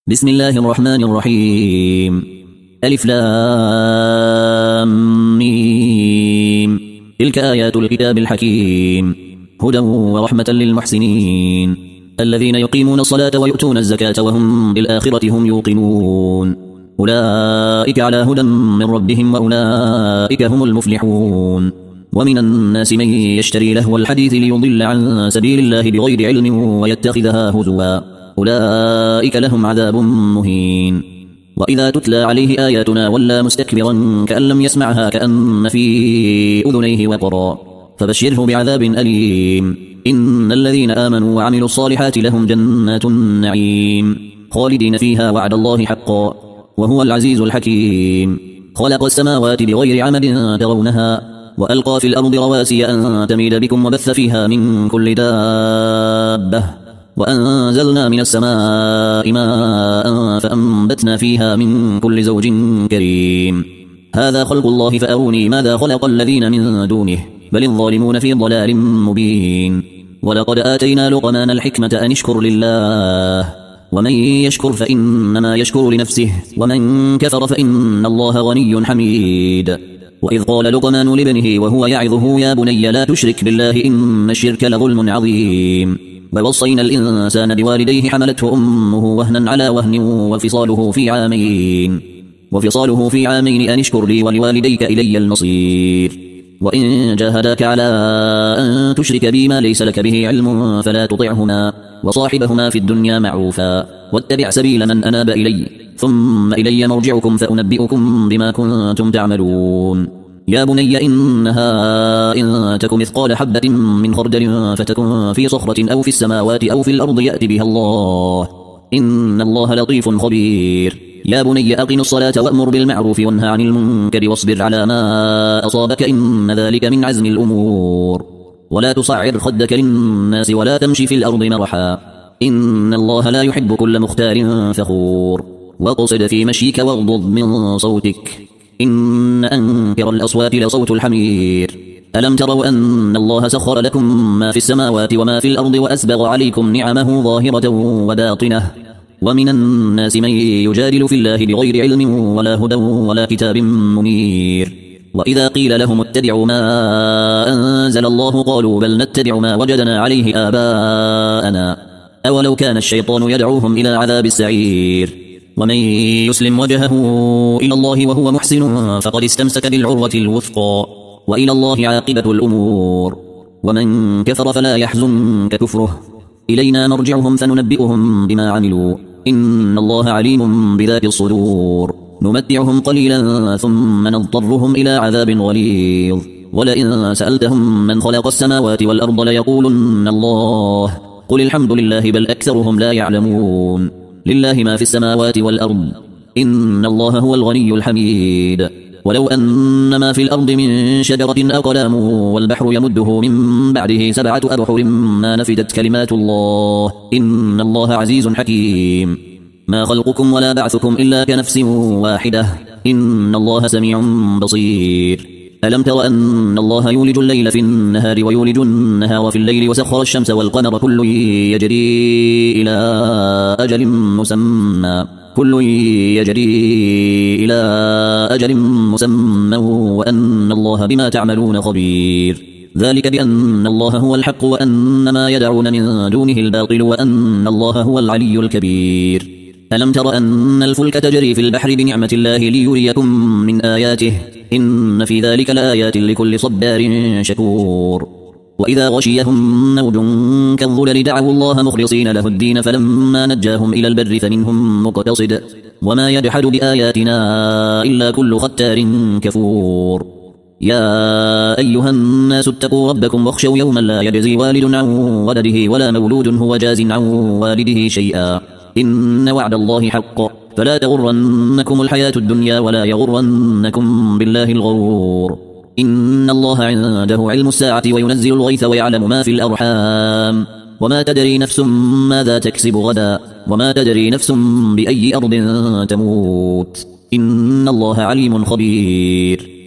بسم الله الرحمن الرحيم. ألف لام ميم. تلك آيات الكتاب الحكيم، هدى ورحمة للمحسنين الذين يقيمون الصلاة ويؤتون الزكاة وهم بالآخرة هم يوقنون. أولئك على هدى من ربهم وأولئك هم المفلحون. ومن الناس من يشتري لهو الحديث ليضل عن سبيل الله بغير علم ويتخذها هزوا، أولئك لهم عذاب مهين. وإذا تتلى عليه آياتنا ولى مستكبرا كأن لم يسمعها كأن في أذنيه وقرا، فبشره بعذاب أليم. إن الذين آمنوا وعملوا الصالحات لهم جنات النعيم خالدين فيها وعد الله حقا وهو العزيز الحكيم. خلق السماوات بغير عمد ترونها وألقى في الأرض رواسي أن تميد بكم وبث فيها من كل دابة، وأنزلنا من السماء ماء فأنبتنا فيها من كل زوج كريم. هذا خلق الله فأروني ماذا خلق الذين من دونه بل الظالمون في ضلال مبين. ولقد آتينا لقمان الحكمة أن اشكر لله، ومن يشكر فإنما يشكر لنفسه ومن كفر فإن الله غني حميد. وإذ قال لقمان لابنه وهو يعظه يا بني لا تشرك بالله إن الشرك لظلم عظيم. ووصينا الإنسان بوالديه حملته أمه وهنا على وهن وفصاله في عامين أن اشكر لي ولوالديك إلي المصير. وإن جاهداك على أن تشرك بي ما ليس لك به علم فلا تطعهما وصاحبهما في الدنيا معروفا واتبع سبيل من أناب إلي ثم إلي مرجعكم فأنبئكم بما كنتم تعملون. يا بني إنها إن تك مثقال حبة من خردل فتكن في صخرة أو في السماوات أو في الأرض يأتي بها الله إن الله لطيف خبير. يا بني أقم الصلاة وأمر بالمعروف وانهى عن المنكر واصبر على ما أصابك إن ذلك من عزم الأمور. ولا تصعر خدك للناس ولا تمشي في الأرض مرحا إن الله لا يحب كل مختال فخور. واقصد في مشيك واغضض من صوتك إن أنكر الأصوات لصوت الحمير. ألم تروا أن الله سخر لكم ما في السماوات وما في الأرض وأسبغ عليكم نعمه ظاهرة وباطنة. ومن الناس من يجادل في الله بغير علم ولا هدى ولا كتاب منير. وإذا قيل لهم اتبعوا ما أنزل الله قالوا بل نتبع ما وجدنا عليه آباءنا أولو كان الشيطان يدعوهم إلى عذاب السعير. ومن يسلم وجهه إلى الله وهو محسن فقد استمسك بالعروة الوثقى وإلى الله عاقبة الأمور. ومن كفر فلا يحزنك كفره إلينا مرجعهم فننبئهم بما عملوا إن الله عليم بذات الصدور. نمتعهم قليلا ثم نضطرهم إلى عذاب غليظ. ولئن سألتهم من خلق السماوات والأرض ليقولن الله قل الحمد لله بل أكثرهم لا يعلمون. لله ما في السماوات والأرض إن الله هو الغني الحميد. ولو أن ما في الأرض من شجرة أقلام والبحر يمده من بعده 7 أبحر ما نفدت كلمات الله إن الله عزيز حكيم. ما خلقكم ولا بعثكم إلا كنفس واحدة إن الله سميع بصير. ألم تر أن الله يولج الليل في النهار ويولج النهار في الليل وسخر الشمس والقمر كل يجري إلى أجل مسمى وأن الله بما تعملون خبير. ذلك بأن الله هو الحق وأن ما يدعون من دونه الباطل وأن الله هو العلي الكبير. ألم تر أن الفلك تجري في البحر بنعمة الله ليريكم من آياته إن في ذلك لآيات لكل صبار شكور. وإذا غشيهم موج كالظلل دعوا الله مخلصين له الدين فلما نجاهم إلى البر فمنهم مقتصد وما يجحد بآياتنا إلا كل ختار كفور. يا أيها الناس اتقوا ربكم واخشوا يوما لا يجزي والد عن ولده ولا مولود هو جاز عن والده شيئا إن وعد الله حق فلا تغرنكم الحياة الدنيا ولا يغرنكم بالله الغرور. إن الله عنده علم الساعة وينزل الغيث ويعلم ما في الأرحام وما تدري نفس ماذا تكسب غدا وما تدري نفس بأي أرض تموت إن الله عليم خبير.